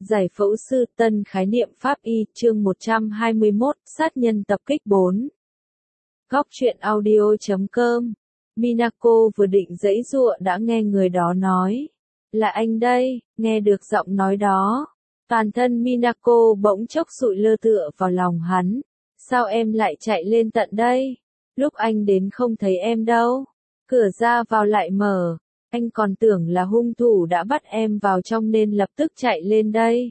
Giải phẫu sư tân khái niệm pháp y chương 121 sát nhân tập kích 4. Góc truyện audio.com. Minako vừa định giãy giụa đã nghe người đó nói. Là anh đây, nghe được giọng nói đó. Toàn thân Minako bỗng chốc sụi lơ tựa vào lòng hắn. Sao em lại chạy lên tận đây? Lúc anh đến không thấy em đâu. Cửa ra vào lại mở. Anh còn tưởng là hung thủ đã bắt em vào trong nên lập tức chạy lên đây.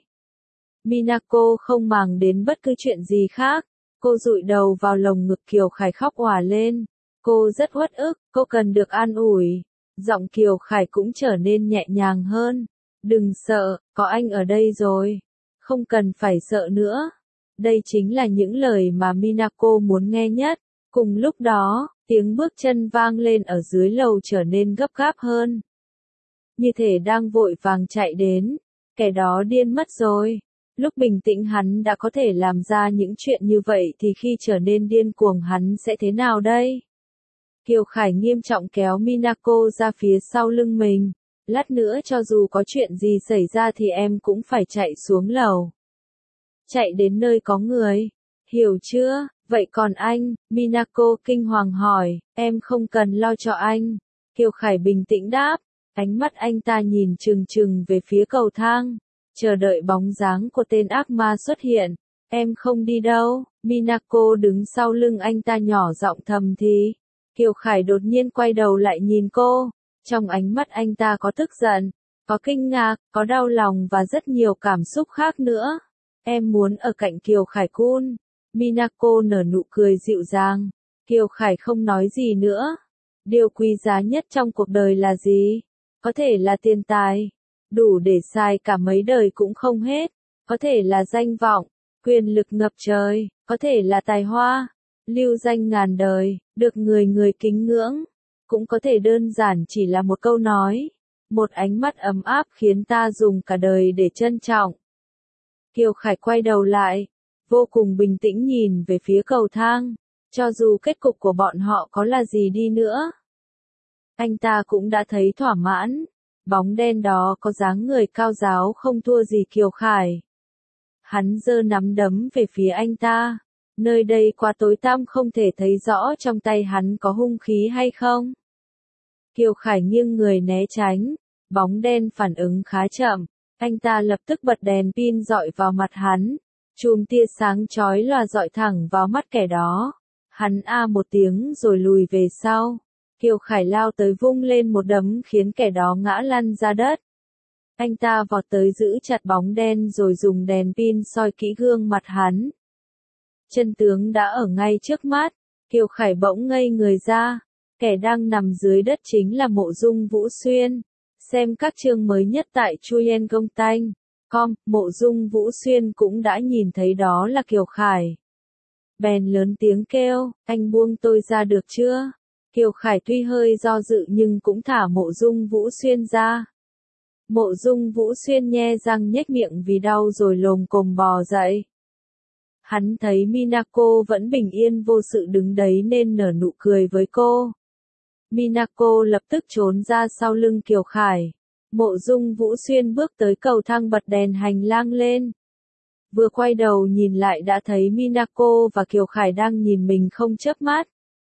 Minako không màng đến bất cứ chuyện gì khác. Cô dụi đầu vào lồng ngực Kiều Khải khóc òa lên. Cô rất uất ức, cô cần được an ủi. Giọng Kiều Khải cũng trở nên nhẹ nhàng hơn. Đừng sợ, có anh ở đây rồi. Không cần phải sợ nữa. Đây chính là những lời mà Minako muốn nghe nhất. Cùng lúc đó, tiếng bước chân vang lên ở dưới lầu trở nên gấp gáp hơn. Như thể đang vội vàng chạy đến. Kẻ đó điên mất rồi. Lúc bình tĩnh hắn đã có thể làm ra những chuyện như vậy thì khi trở nên điên cuồng hắn sẽ thế nào đây? Kiều Khải nghiêm trọng kéo Minako ra phía sau lưng mình. Lát nữa cho dù có chuyện gì xảy ra thì em cũng phải chạy xuống lầu. Chạy đến nơi có người. Hiểu chưa? Vậy còn anh? Minako kinh hoàng hỏi. Em không cần lo cho anh. Kiều Khải bình tĩnh đáp. Ánh mắt anh ta nhìn chừng chừng về phía cầu thang. Chờ đợi bóng dáng của tên ác ma xuất hiện. Em không đi đâu. Minako đứng sau lưng anh ta nhỏ giọng thầm thì. Kiều Khải đột nhiên quay đầu lại nhìn cô. Trong ánh mắt anh ta có tức giận, có kinh ngạc, có đau lòng và rất nhiều cảm xúc khác nữa. Em muốn ở cạnh Kiều Khải Kun. Minako nở nụ cười dịu dàng. Kiều Khải không nói gì nữa. Điều quý giá nhất trong cuộc đời là gì? Có thể là tiền tài. Đủ để xài cả mấy đời cũng không hết. Có thể là danh vọng, quyền lực ngập trời. Có thể là tài hoa, lưu danh ngàn đời, được người người kính ngưỡng. Cũng có thể đơn giản chỉ là một câu nói. Một ánh mắt ấm áp khiến ta dùng cả đời để trân trọng. Kiều Khải quay đầu lại. Vô cùng bình tĩnh nhìn về phía cầu thang. Cho dù kết cục của bọn họ có là gì đi nữa. Anh ta cũng đã thấy thỏa mãn. Bóng đen đó có dáng người cao ráo không thua gì Kiều Khải. Hắn giơ nắm đấm về phía anh ta. Nơi đây quá tối tăm không thể thấy rõ trong tay hắn có hung khí hay không. Kiều Khải nghiêng người né tránh. Bóng đen phản ứng khá chậm. Anh ta lập tức bật đèn pin dọi vào mặt hắn. Chùm tia sáng chói lòa dọi thẳng vào mắt kẻ đó. Hắn a một tiếng rồi lùi về sau. Kiều Khải lao tới vung lên một đấm khiến kẻ đó ngã lăn ra đất. Anh ta vọt tới giữ chặt bóng đen rồi dùng đèn pin soi kỹ gương mặt hắn. Chân tướng đã ở ngay trước mắt. Kiều Khải bỗng ngây người ra. Kẻ đang nằm dưới đất chính là Mộ Dung Vũ Xuyên. Xem các chương mới nhất tại Truyện.com, Mộ Dung Vũ Xuyên cũng đã nhìn thấy đó là Kiều Khải. Bèn lớn tiếng kêu, anh buông tôi ra được chưa? Kiều Khải tuy hơi do dự nhưng cũng thả Mộ Dung Vũ Xuyên ra. Mộ Dung Vũ Xuyên nhe răng nhếch miệng vì đau rồi lồm cồm bò dậy. Hắn thấy Minako vẫn bình yên vô sự đứng đấy nên nở nụ cười với cô. Minako lập tức trốn ra sau lưng Kiều Khải. Mộ Dung Vũ Xuyên bước tới cầu thang bật đèn hành lang lên. Vừa quay đầu nhìn lại đã thấy Minako và Kiều Khải đang nhìn mình không chớp mắt.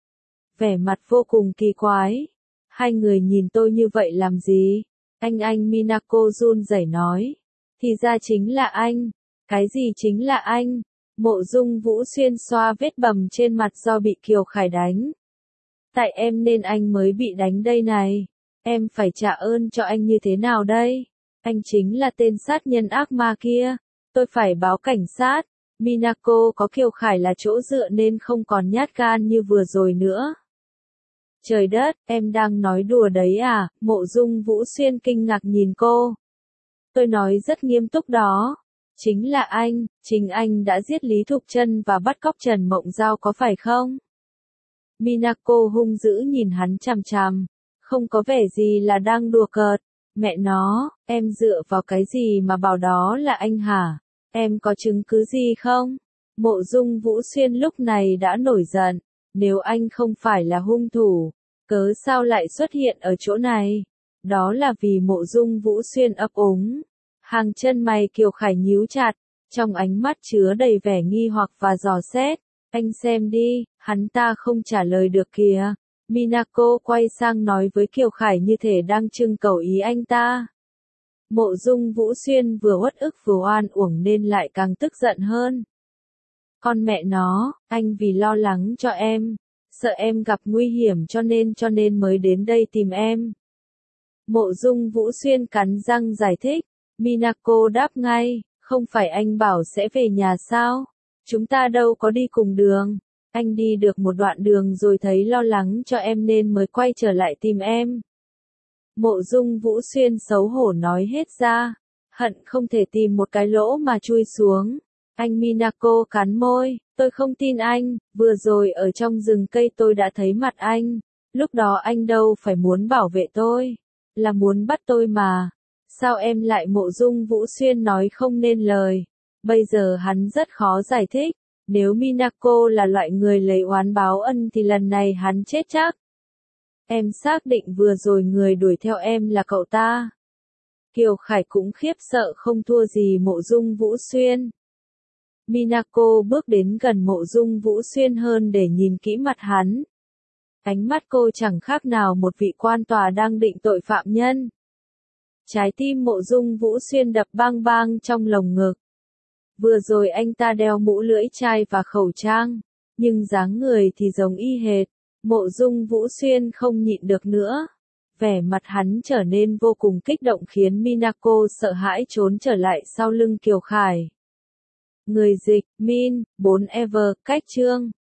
Vẻ mặt vô cùng kỳ quái. Hai người nhìn tôi như vậy làm gì? Anh Minako run rẩy nói. Thì ra chính là anh. Cái gì chính là anh? Mộ Dung Vũ Xuyên xoa vết bầm trên mặt do bị Kiều Khải đánh. Tại em nên anh mới bị đánh đây này. Em phải trả ơn cho anh như thế nào đây? Anh chính là tên sát nhân ác ma kia. Tôi phải báo cảnh sát. Minako có Kiều Khải là chỗ dựa nên không còn nhát gan như vừa rồi nữa. Trời đất, em đang nói đùa đấy à? Mộ Dung Vũ Xuyên kinh ngạc nhìn cô. Tôi nói rất nghiêm túc đó. Chính là anh, chính anh đã giết Lý Thục Trân và bắt cóc Trần Mộng Giao có phải không? Minako hung dữ nhìn hắn chằm chằm. Không có vẻ gì là đang đùa cợt. Mẹ nó, em dựa vào cái gì mà bảo đó là anh hả? Em có chứng cứ gì không? Mộ Dung Vũ Xuyên lúc này đã nổi giận. Nếu anh không phải là hung thủ, cớ sao lại xuất hiện ở chỗ này? Đó là vì Mộ Dung Vũ Xuyên ấp úng. Hàng chân mày Kiều Khải nhíu chặt, trong ánh mắt chứa đầy vẻ nghi hoặc và dò xét. Anh xem đi, hắn ta không trả lời được kìa. Minako quay sang nói với Kiều Khải như thể đang trưng cầu ý anh ta. Mộ Dung Vũ Xuyên vừa uất ức vừa oan uổng nên lại càng tức giận hơn. Con mẹ nó, anh vì lo lắng cho em, sợ em gặp nguy hiểm cho nên mới đến đây tìm em. Mộ Dung Vũ Xuyên cắn răng giải thích. Minako đáp ngay, không phải anh bảo sẽ về nhà sao? Chúng ta đâu có đi cùng đường. Anh đi được một đoạn đường rồi thấy lo lắng cho em nên mới quay trở lại tìm em. Mộ Dung Vũ Xuyên xấu hổ nói hết ra, hận không thể tìm một cái lỗ mà chui xuống. Anh Minako cắn môi, tôi không tin anh, vừa rồi ở trong rừng cây tôi đã thấy mặt anh, lúc đó anh đâu phải muốn bảo vệ tôi, là muốn bắt tôi mà. Sao em lại Mộ Dung Vũ Xuyên nói không nên lời, bây giờ hắn rất khó giải thích, nếu Minako là loại người lấy oán báo ân thì lần này hắn chết chắc. Em xác định vừa rồi người đuổi theo em là cậu ta. Kiều Khải cũng khiếp sợ không thua gì Mộ Dung Vũ Xuyên. Minako bước đến gần Mộ Dung Vũ Xuyên hơn để nhìn kỹ mặt hắn. Ánh mắt cô chẳng khác nào một vị quan tòa đang định tội phạm nhân. Trái tim Mộ Dung Vũ Xuyên đập bang bang trong lồng ngực. Vừa rồi anh ta đeo mũ lưỡi chai và khẩu trang, nhưng dáng người thì giống y hệt. Mộ Dung Vũ Xuyên không nhịn được nữa. Vẻ mặt hắn trở nên vô cùng kích động khiến Minako sợ hãi trốn trở lại sau lưng Kiều Khải. Người dịch, Min, 4 Ever, cách chương.